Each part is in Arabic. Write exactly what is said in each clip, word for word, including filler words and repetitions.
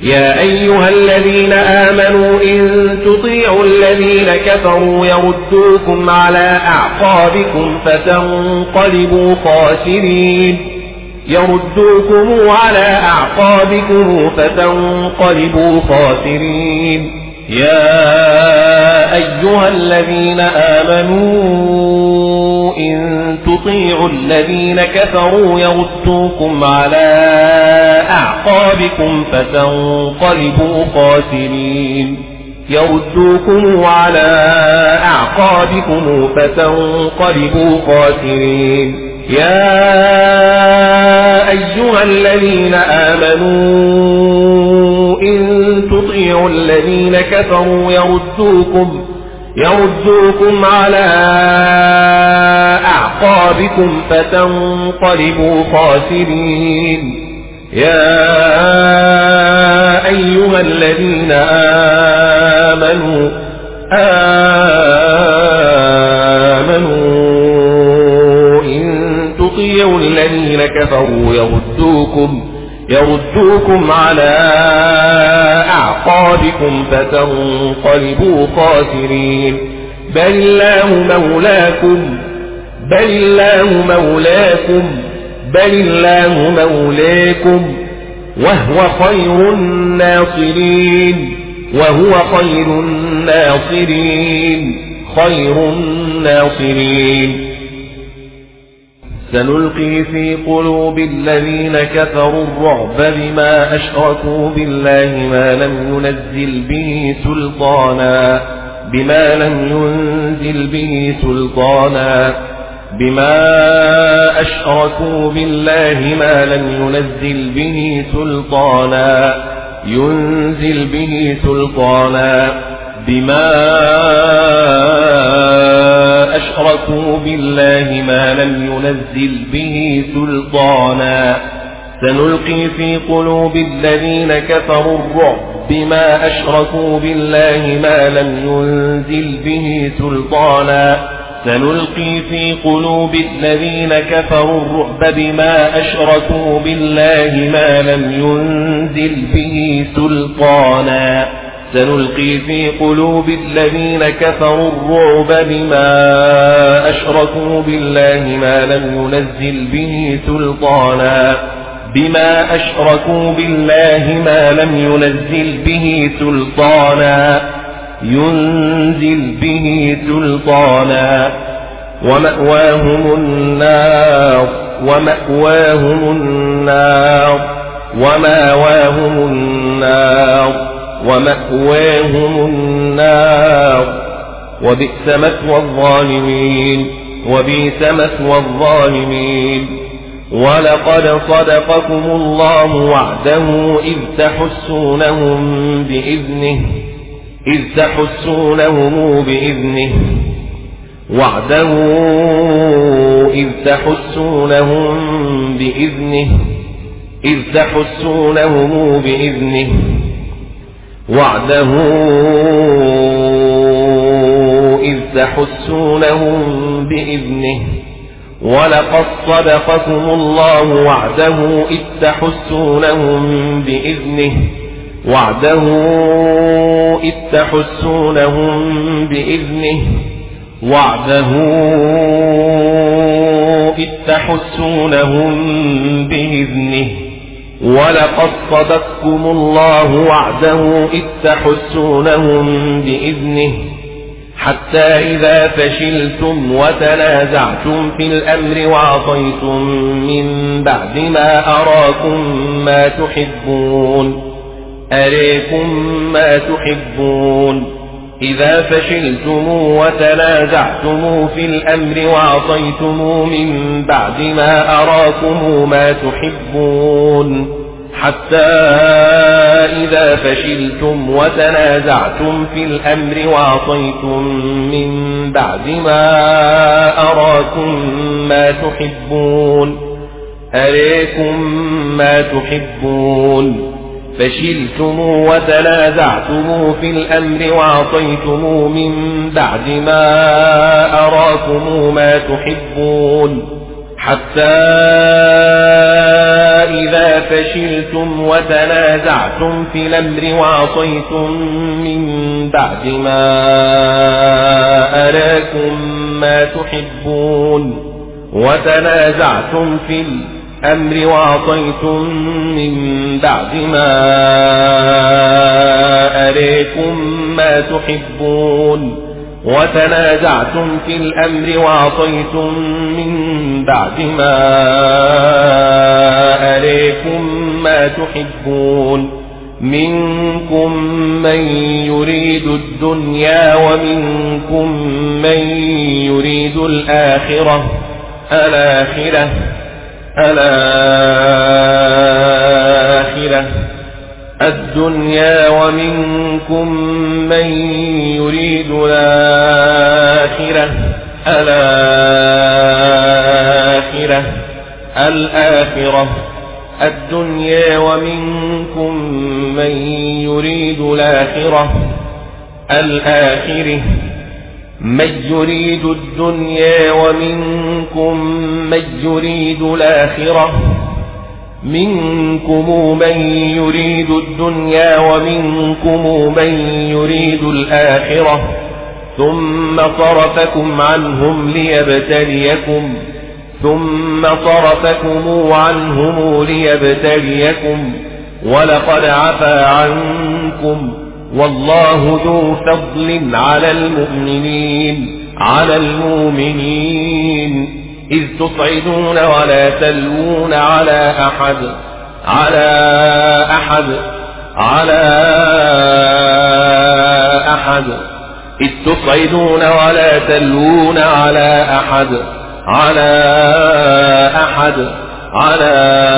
يا أيها الذين آمنوا إن تطيعوا الذين كفروا يردوكم على أعقابكم فتنقلبوا خاسرين يردوكم على أعقابكم فتنقلبوا خاسرين يا أيها الذين آمنوا إن تطيعوا الذين كفروا يردوكم على أعقابكم فتنقلبوا خاسرين يردوكم على أعقابكم فتنقلبوا خاسرين يا أيها الذين آمنوا إن تطيعوا الذين كفروا يردوكم يردوكم على أعقابكم فتنقلبوا خاسرين يا أيها الذين آمنوا آمنوا إن تطيعوا الذين كفروا يردوكم يردوكم على أعقابكم فتنقلبوا خاسرين بل الله مولاكم بل الله مولاكم بل الله مولاكم وهو خير الناصرين وهو خير الناصرين خير الناصرين سنلقي في قلوب الذين كفروا الرعب بما أشركوا بالله ما لم ينزل به سلطانا بما لم ينزل به سلطانا بما أشركوا بالله ما لم ينزل به سلطانا ينزل به سلطانا بما أشركوا بالله ما لم ينزل به سلطانا سنلقي في قلوب الذين كفروا الرعب بما أشركوا بالله ما لم ينزل به سلطانا سنلقي في قلوب الذين كفروا الرعب بما أشركوا بالله ما لم ينزل به سلطانا سنلقي في قلوب الذين كفروا الرعب بما أشركوا بالله ما لم ينزل به سلطانا بما أشركوا بالله ما لم ينزل به سلطانا ينزل به سلطانا ومأواهم النار ومأواهم النار ومأواهم النار ومأواهم النار وبئس مثوى الظالمين وبئس مثوى الظالمين ولقد صدقكم الله وعده إذ تحسونهم بإذنه إذ تحسونهم بإذنه وعده إذ تحسونهم بإذنه إذ تحسونهم بإذنه وعده إذ تحسونهم بإذنه ولقد صدقكم الله وعده إذ تحسونهم بإذنه وعده إذ تحسونهم بإذنه وعده إذ تحسونهم بإذنه ولقد صدقكم الله وعده إذ تحسونهم بإذنه حتى إذا فشلتم وتنازعتم في الأمر وعصيتم من بعد ما أراكم ما تحبون أريكم ما تحبون إذا فشلتم وتنازعتم في الأمر وعصيتم من بعد ما أراكم ما تحبون حتى إذا فشلتم وتنازعتم في الأمر وعصيتم من بعد ما أراكم ما تحبون أريكم ما تحبون فشلتم وتنازعتم في الأمر وعصيتم من بعد ما أراكم ما تحبون حتى إذا فشلتم وتنازعتم في الأمر وعصيتم من بعد ما أراكم ما تحبون وتنازعتم في الأمر وعصيتم من بعد ما أراكم ما تحبون وتنازعتم في الأمر وعصيتم من بعد ما أراكم ما تحبون منكم من يريد الدنيا ومنكم من يريد الآخرة الآخرة الآخرة الدنيا ومنكم من يريد الآخرة الآخرة الآخرة الدنيا ومنكم من يريد الآخرة الآخرة من يريد الدنيا ومنكم من يريد الآخرة منكم من يريد الدنيا ومنكم من يريد الآخرة ثم صرفكم عنهم ليبتليكم ثم صرفكم عنهم ليبتليكم ولقد عفا عنكم والله ذو فضل على المؤمنين على المؤمنين إذ تصعدون ولا تلوون على أحد على أحد على أحد إذ تصعدون ولا تلوون على أحد على أحد على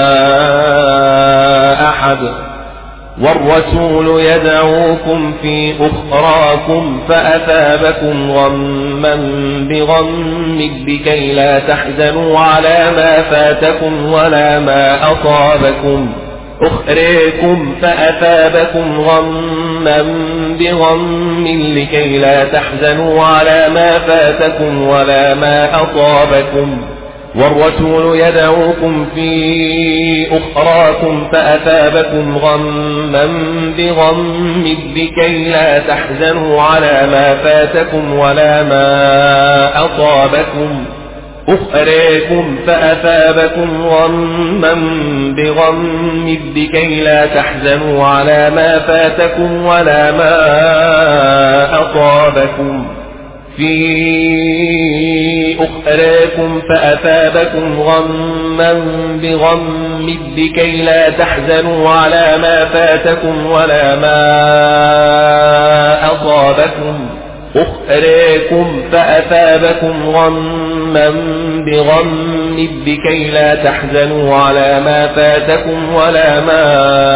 أحد والرسول يدعوكم في أخراكم فأثابكم غما بغم لكي لا تحزنوا على ما فاتكم ولا ما أصابكم أخريكم فأثابكم غما بغم لكي لا تحزنوا على ما فاتكم ولا ما أصابكم والرسول يدعوكم في أخراكم فأثابكم غما بغم لكي لا تحزنوا على ما فاتكم ولا ما أصابكم أخريكم فأثابكم غما بغم لكي لا تحزنوا على ما فاتكم ولا ما أصابكم في أخراكم فأثابكم غما بغم لكي لا تحزنوا على ما فاتكم ولا ما أصابكم أخراكم فأثابكم غما بغم لكي لا تحزنوا على ما فاتكم ولا ما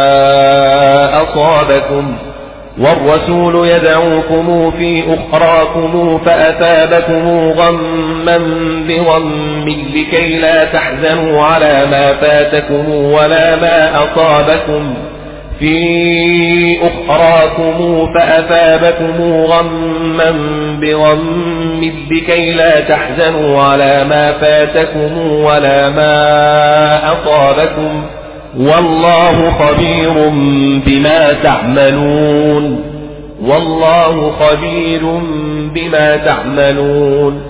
أصابكم والرسول يدعوكم في أخراكم فأثابكم غما بغم لكي لا تحزنوا على ما فاتكم ولا ما أصابكم في أخراكم فأثابكم غما بغم لكي لا تحزنوا على ما فاتكم ولا ما أصابكم والله خبير بما تعملون والله خبير بما تعملون